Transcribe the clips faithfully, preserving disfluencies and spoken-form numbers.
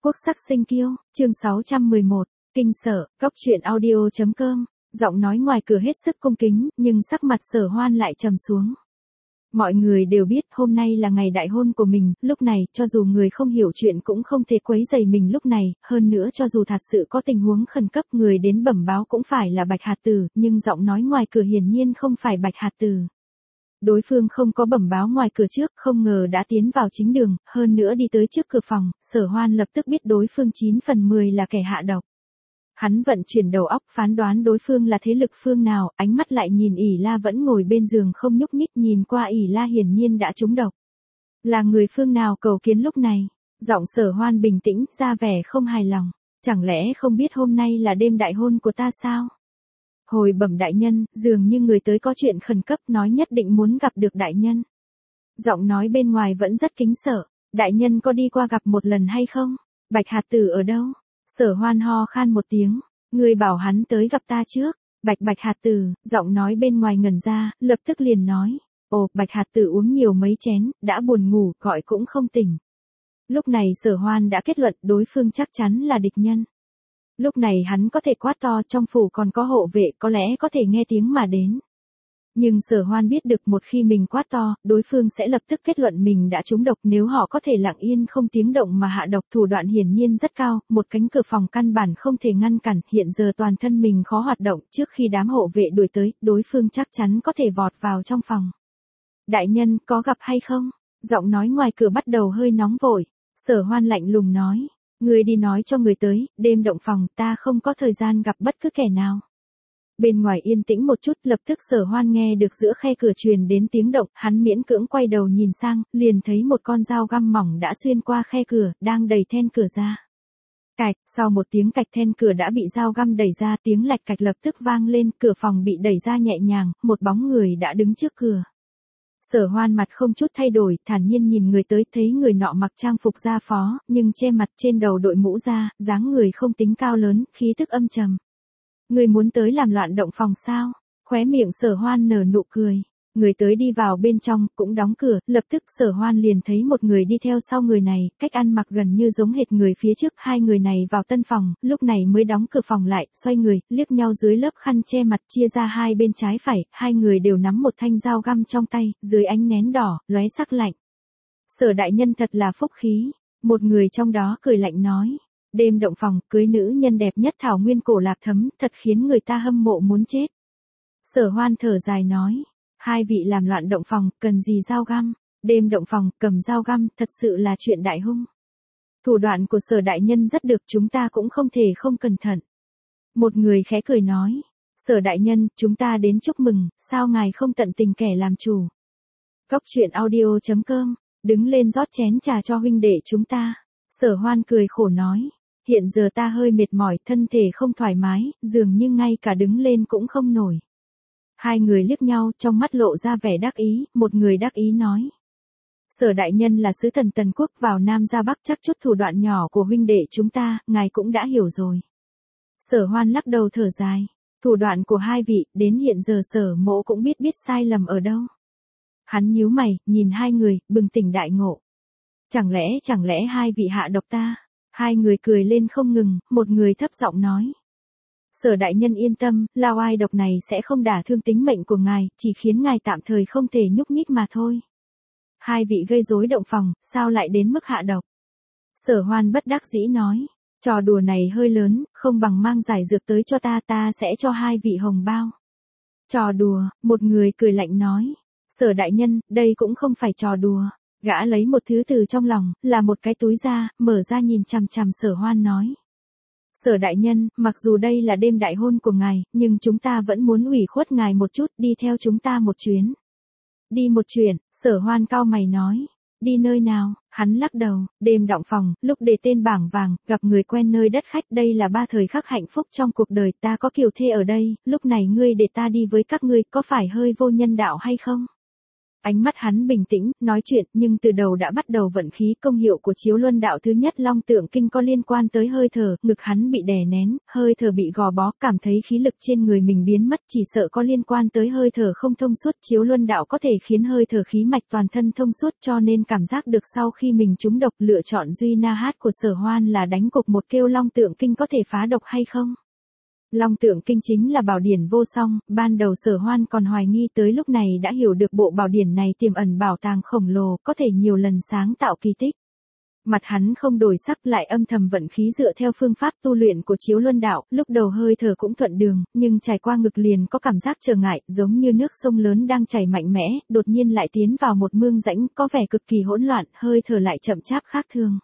Quốc sắc sinh kiêu, chương sáu trăm mười một, kinh sợ, Cóc truyện audio.com, giọng nói ngoài cửa hết sức cung kính, nhưng sắc mặt Sở Hoan lại trầm xuống. Mọi người đều biết hôm nay là ngày đại hôn của mình, lúc này, cho dù người không hiểu chuyện cũng không thể quấy rầy mình lúc này, hơn nữa cho dù thật sự có tình huống khẩn cấp người đến bẩm báo cũng phải là Bạch Hạt Tử, nhưng giọng nói ngoài cửa hiển nhiên không phải Bạch Hạt Tử. Đối phương không có bẩm báo ngoài cửa trước, không ngờ đã tiến vào chính đường, hơn nữa đi tới trước cửa phòng, Sở Hoan lập tức biết đối phương chín phần mười là kẻ hạ độc. Hắn vận chuyển đầu óc phán đoán đối phương là thế lực phương nào, ánh mắt lại nhìn ỷ La vẫn ngồi bên giường không nhúc nhích, nhìn qua ỷ La hiển nhiên đã trúng độc. Là người phương nào cầu kiến lúc này? Giọng Sở Hoan bình tĩnh, ra vẻ không hài lòng. Chẳng lẽ không biết hôm nay là đêm đại hôn của ta sao? Hồi bẩm đại nhân, dường như người tới có chuyện khẩn cấp, nói nhất định muốn gặp được đại nhân. Giọng nói bên ngoài vẫn rất kính sợ. Đại nhân có đi qua gặp một lần hay không? Bạch Hạt Tử ở đâu? Sở Hoan ho khan một tiếng, người bảo hắn tới gặp ta trước. Bạch Bạch Hạt Tử, giọng nói bên ngoài ngẩn ra, lập tức liền nói, ồ, Bạch Hạt Tử uống nhiều mấy chén, đã buồn ngủ, gọi cũng không tỉnh. Lúc này Sở Hoan đã kết luận đối phương chắc chắn là địch nhân. Lúc này hắn có thể quát to, trong phủ còn có hộ vệ, có lẽ có thể nghe tiếng mà đến. Nhưng Sở Hoan biết được một khi mình quát to, đối phương sẽ lập tức kết luận mình đã trúng độc, nếu họ có thể lặng yên không tiếng động mà hạ độc, thủ đoạn hiển nhiên rất cao, một cánh cửa phòng căn bản không thể ngăn cản, hiện giờ toàn thân mình khó hoạt động, trước khi đám hộ vệ đuổi tới, đối phương chắc chắn có thể vọt vào trong phòng. Đại nhân, có gặp hay không? Giọng nói ngoài cửa bắt đầu hơi nóng vội. Sở Hoan lạnh lùng nói, người đi nói cho người tới, đêm động phòng, ta không có thời gian gặp bất cứ kẻ nào. Bên ngoài yên tĩnh một chút, lập tức Sở Hoan nghe được giữa khe cửa truyền đến tiếng động, hắn miễn cưỡng quay đầu nhìn sang, liền thấy một con dao găm mỏng đã xuyên qua khe cửa, đang đẩy then cửa ra. Cạch, sau một tiếng cạch then cửa đã bị dao găm đẩy ra, tiếng lạch cạch lập tức vang lên, cửa phòng bị đẩy ra nhẹ nhàng, một bóng người đã đứng trước cửa. Sở Hoan mặt không chút thay đổi, thản nhiên nhìn người tới, thấy người nọ mặc trang phục gia phó, nhưng che mặt, trên đầu đội mũ da, dáng người không tính cao lớn, khí tức âm trầm. Người muốn tới làm loạn động phòng sao? Khóe miệng Sở Hoan nở nụ cười. Người tới đi vào bên trong, cũng đóng cửa, lập tức Sở Hoan liền thấy một người đi theo sau người này, cách ăn mặc gần như giống hệt người phía trước, hai người này vào tân phòng, lúc này mới đóng cửa phòng lại, xoay người, liếc nhau dưới lớp khăn che mặt, chia ra hai bên trái phải, hai người đều nắm một thanh dao găm trong tay, dưới ánh nến đỏ, lóe sắc lạnh. Sở đại nhân thật là phúc khí, một người trong đó cười lạnh nói. Đêm động phòng, cưới nữ nhân đẹp nhất thảo nguyên cổ Lạc Thấm, thật khiến người ta hâm mộ muốn chết. Sở Hoan thở dài nói, hai vị làm loạn động phòng, cần gì dao găm? Đêm động phòng, cầm dao găm, thật sự là chuyện đại hung. Thủ đoạn của Sở đại nhân rất được, chúng ta cũng không thể không cẩn thận. Một người khẽ cười nói, Sở đại nhân, chúng ta đến chúc mừng, sao ngài không tận tình kẻ làm chủ? Cóc truyện audio.com, đứng lên rót chén trà cho huynh đệ chúng ta. Sở Hoan cười khổ nói, hiện giờ ta hơi mệt mỏi, thân thể không thoải mái, dường như ngay cả đứng lên cũng không nổi. Hai người liếc nhau, trong mắt lộ ra vẻ đắc ý, một người đắc ý nói. Sở đại nhân là sứ thần Tần Quốc vào Nam ra Bắc, chắc chút thủ đoạn nhỏ của huynh đệ chúng ta, ngài cũng đã hiểu rồi. Sở Hoan lắc đầu thở dài, thủ đoạn của hai vị, đến hiện giờ Sở mỗ cũng biết biết sai lầm ở đâu. Hắn nhíu mày, nhìn hai người, bừng tỉnh đại ngộ. Chẳng lẽ, chẳng lẽ hai vị hạ độc ta? Hai người cười lên không ngừng, một người thấp giọng nói. Sở đại nhân yên tâm, lao ai độc này sẽ không đả thương tính mệnh của ngài, chỉ khiến ngài tạm thời không thể nhúc nhích mà thôi. Hai vị gây rối động phòng, sao lại đến mức hạ độc? Sở Hoan bất đắc dĩ nói, trò đùa này hơi lớn, không bằng mang giải dược tới cho ta, ta sẽ cho hai vị hồng bao. Trò đùa, một người cười lạnh nói. Sở đại nhân, đây cũng không phải trò đùa. Gã lấy một thứ từ trong lòng, là một cái túi ra, mở ra nhìn chằm chằm Sở Hoan nói. Sở đại nhân, mặc dù đây là đêm đại hôn của ngài, nhưng chúng ta vẫn muốn ủy khuất ngài một chút, đi theo chúng ta một chuyến. Đi một chuyện, Sở Hoan cau mày nói. Đi nơi nào? Hắn lắc đầu, đêm động phòng, lúc để tên bảng vàng, gặp người quen nơi đất khách, đây là ba thời khắc hạnh phúc trong cuộc đời, ta có kiều thê ở đây, lúc này ngươi để ta đi với các ngươi, có phải hơi vô nhân đạo hay không? Ánh mắt hắn bình tĩnh, nói chuyện, nhưng từ đầu đã bắt đầu vận khí. Công hiệu của chiếu luân đạo thứ nhất long tượng kinh có liên quan tới hơi thở, ngực hắn bị đè nén, hơi thở bị gò bó, cảm thấy khí lực trên người mình biến mất, chỉ sợ có liên quan tới hơi thở không thông suốt. Chiếu luân đạo có thể khiến hơi thở khí mạch toàn thân thông suốt, cho nên cảm giác được sau khi mình trúng độc. Lựa chọn duy na hát của Sở Hoan là đánh cục một kêu long tượng kinh có thể phá độc hay không. Long tượng kinh chính là bảo điển vô song, ban đầu Sở Hoan còn hoài nghi, tới lúc này đã hiểu được bộ bảo điển này tiềm ẩn bảo tàng khổng lồ, có thể nhiều lần sáng tạo kỳ tích. Mặt hắn không đổi sắc, lại âm thầm vận khí dựa theo phương pháp tu luyện của chiếu luân đạo, lúc đầu hơi thở cũng thuận đường, nhưng trải qua ngực liền có cảm giác trở ngại, giống như nước sông lớn đang chảy mạnh mẽ, đột nhiên lại tiến vào một mương rãnh, có vẻ cực kỳ hỗn loạn, hơi thở lại chậm chạp khác thường.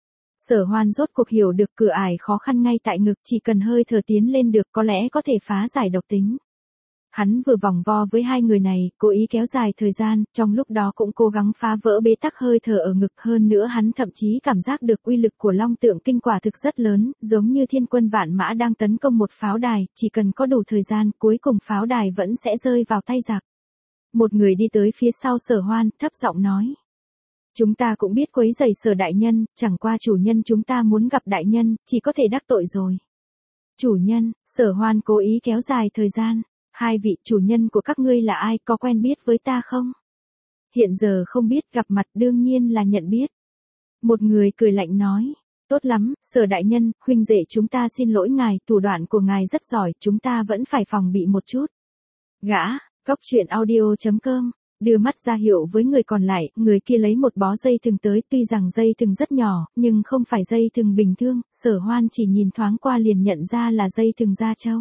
Sở Hoan rốt cuộc hiểu được cửa ải khó khăn ngay tại ngực, chỉ cần hơi thở tiến lên được có lẽ có thể phá giải độc tính. Hắn vừa vòng vo với hai người này, cố ý kéo dài thời gian, trong lúc đó cũng cố gắng phá vỡ bế tắc hơi thở ở ngực. Hơn nữa hắn thậm chí cảm giác được uy lực của long tượng kinh quả thực rất lớn, giống như thiên quân vạn mã đang tấn công một pháo đài, chỉ cần có đủ thời gian, cuối cùng pháo đài vẫn sẽ rơi vào tay giặc. Một người đi tới phía sau Sở Hoan, thấp giọng nói. Chúng ta cũng biết quấy rầy Sở đại nhân, chẳng qua chủ nhân chúng ta muốn gặp đại nhân, chỉ có thể đắc tội rồi. Chủ nhân, Sở Hoan cố ý kéo dài thời gian. Hai vị chủ nhân của các ngươi là ai, có quen biết với ta không? Hiện giờ không biết, gặp mặt đương nhiên là nhận biết. Một người cười lạnh nói. Tốt lắm, Sở đại nhân, huynh đệ chúng ta xin lỗi ngài, thủ đoạn của ngài rất giỏi, chúng ta vẫn phải phòng bị một chút. Gã, Cóc Truyện Audio chấm com, đưa mắt ra hiệu với người còn lại, người kia lấy một bó dây thừng tới, tuy rằng dây thừng rất nhỏ, nhưng không phải dây thừng bình thường, Sở Hoan chỉ nhìn thoáng qua liền nhận ra là dây thừng da trâu.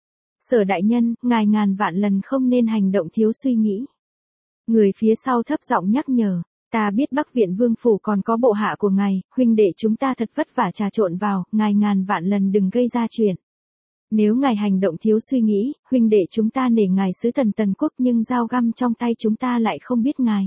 Sở đại nhân, ngài ngàn vạn lần không nên hành động thiếu suy nghĩ. Người phía sau thấp giọng nhắc nhở, ta biết Bắc Viện Vương Phủ còn có bộ hạ của ngài, huynh đệ chúng ta thật vất vả trà trộn vào, ngài ngàn vạn lần đừng gây ra chuyện. Nếu ngài hành động thiếu suy nghĩ, huynh đệ chúng ta nể ngài sứ thần Tần Quốc nhưng dao găm trong tay chúng ta lại không biết ngài.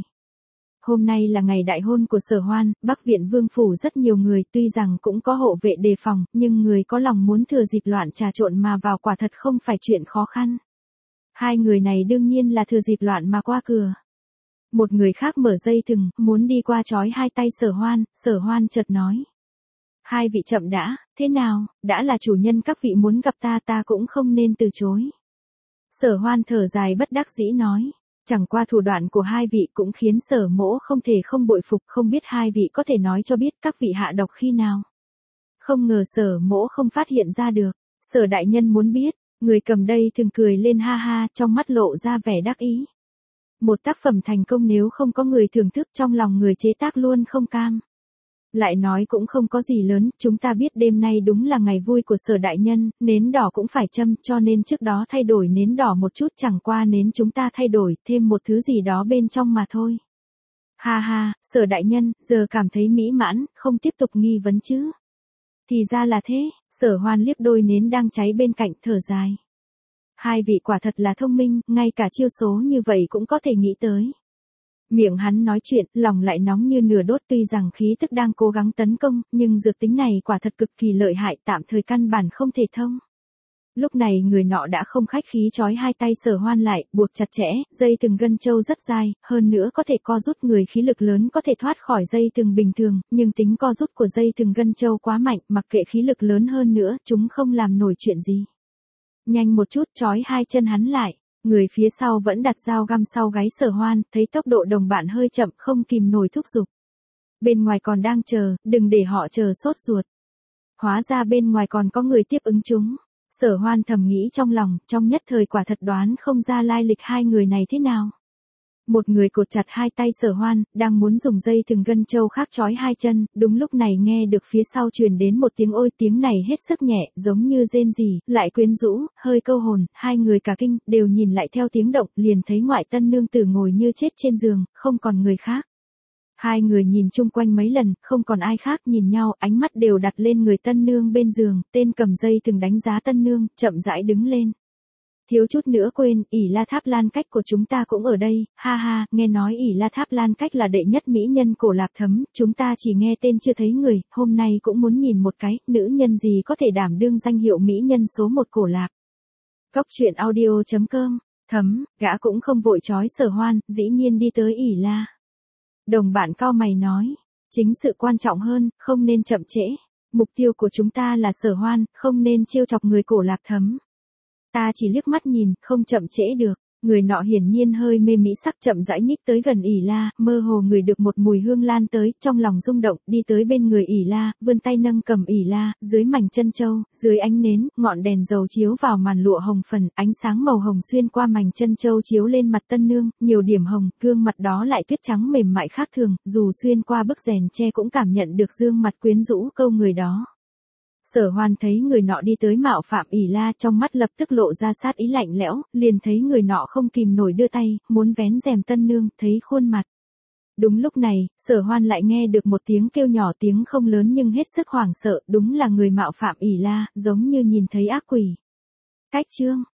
Hôm nay là ngày đại hôn của Sở Hoan, Bắc Viện Vương Phủ rất nhiều người, tuy rằng cũng có hộ vệ đề phòng, nhưng người có lòng muốn thừa dịp loạn trà trộn mà vào quả thật không phải chuyện khó khăn. Hai người này đương nhiên là thừa dịp loạn mà qua cửa. Một người khác mở dây thừng, muốn đi qua trói hai tay Sở Hoan, Sở Hoan chợt nói. Hai vị chậm đã, thế nào, đã là chủ nhân các vị muốn gặp ta ta cũng không nên từ chối. Sở Hoan thở dài bất đắc dĩ nói. Chẳng qua thủ đoạn của hai vị cũng khiến Sở mỗ không thể không bội phục, không biết hai vị có thể nói cho biết các vị hạ độc khi nào. Không ngờ Sở mỗ không phát hiện ra được. Sở đại nhân muốn biết, người cầm đây thường cười lên ha ha, trong mắt lộ ra vẻ đắc ý. Một tác phẩm thành công nếu không có người thưởng thức, trong lòng người chế tác luôn không cam. Lại nói cũng không có gì lớn, chúng ta biết đêm nay đúng là ngày vui của Sở đại nhân, nến đỏ cũng phải châm, cho nên trước đó thay đổi nến đỏ một chút, chẳng qua nến chúng ta thay đổi, thêm một thứ gì đó bên trong mà thôi. Ha ha, Sở đại nhân, giờ cảm thấy mỹ mãn, không tiếp tục nghi vấn chứ. Thì ra là thế, Sở Hoan liếc đôi nến đang cháy bên cạnh, thở dài. Hai vị quả thật là thông minh, ngay cả chiêu số như vậy cũng có thể nghĩ tới. Miệng hắn nói chuyện, lòng lại nóng như lửa đốt, tuy rằng khí tức đang cố gắng tấn công, nhưng dược tính này quả thật cực kỳ lợi hại, tạm thời căn bản không thể thông. Lúc này người nọ đã không khách khí trói hai tay Sở Hoan lại, buộc chặt chẽ, dây thừng gân châu rất dài, hơn nữa có thể co rút, người khí lực lớn có thể thoát khỏi dây thừng bình thường, nhưng tính co rút của dây thừng gân châu quá mạnh, mặc kệ khí lực lớn hơn nữa, chúng không làm nổi chuyện gì. Nhanh một chút trói hai chân hắn lại. Người phía sau vẫn đặt dao găm sau gáy Sở Hoan, thấy tốc độ đồng bạn hơi chậm, không kìm nổi thúc giục. Bên ngoài còn đang chờ, đừng để họ chờ sốt ruột. Hóa ra bên ngoài còn có người tiếp ứng chúng. Sở Hoan thầm nghĩ trong lòng, trong nhất thời quả thật đoán không ra lai lịch hai người này thế nào. Một người cột chặt hai tay Sở Hoan, đang muốn dùng dây thừng gân châu khác trói hai chân, đúng lúc này nghe được phía sau truyền đến một tiếng ôi, tiếng này hết sức nhẹ, giống như rên rỉ, lại quyến rũ, hơi câu hồn, hai người cả kinh, đều nhìn lại theo tiếng động, liền thấy ngoại tân nương tử ngồi như chết trên giường, không còn người khác. Hai người nhìn chung quanh mấy lần, không còn ai khác, nhìn nhau, ánh mắt đều đặt lên người tân nương bên giường, tên cầm dây từng đánh giá tân nương, chậm rãi đứng lên. Thiếu chút nữa quên, ỷ La Tháp Lan Cách của chúng ta cũng ở đây, ha ha, nghe nói ỷ La Tháp Lan Cách là đệ nhất mỹ nhân cổ Lạc Thấm, chúng ta chỉ nghe tên chưa thấy người, hôm nay cũng muốn nhìn một cái, nữ nhân gì có thể đảm đương danh hiệu mỹ nhân số một cổ Lạc. Cóc Truyện Audio chấm com Thấm, gã cũng không vội trói Sở Hoan, dĩ nhiên đi tới ỉ la. Đồng bạn cau mày nói, chính sự quan trọng hơn, không nên chậm trễ. Mục tiêu của chúng ta là Sở Hoan, không nên trêu chọc người Cổ Lạc Thấm. Ta chỉ liếc mắt nhìn, không chậm trễ được. Người nọ hiển nhiên hơi mê mỹ sắc, chậm rãi nhích tới gần ỉ la, mơ hồ ngửi được một mùi hương lan tới, trong lòng rung động, đi tới bên người ỉ la, vươn tay nâng cầm ỉ la, dưới mảnh chân châu, dưới ánh nến, ngọn đèn dầu chiếu vào màn lụa hồng phần, ánh sáng màu hồng xuyên qua mảnh chân châu chiếu lên mặt tân nương, nhiều điểm hồng, gương mặt đó lại tuyết trắng mềm mại khác thường, dù xuyên qua bức rèn tre cũng cảm nhận được dương mặt quyến rũ câu người đó. Sở Hoan thấy người nọ đi tới mạo phạm ỉ la, trong mắt lập tức lộ ra sát ý lạnh lẽo, liền thấy người nọ không kìm nổi đưa tay, muốn vén rèm tân nương, thấy khuôn mặt. Đúng lúc này, Sở Hoan lại nghe được một tiếng kêu nhỏ, tiếng không lớn nhưng hết sức hoảng sợ, đúng là người mạo phạm ỉ la, giống như nhìn thấy ác quỷ. Cách chương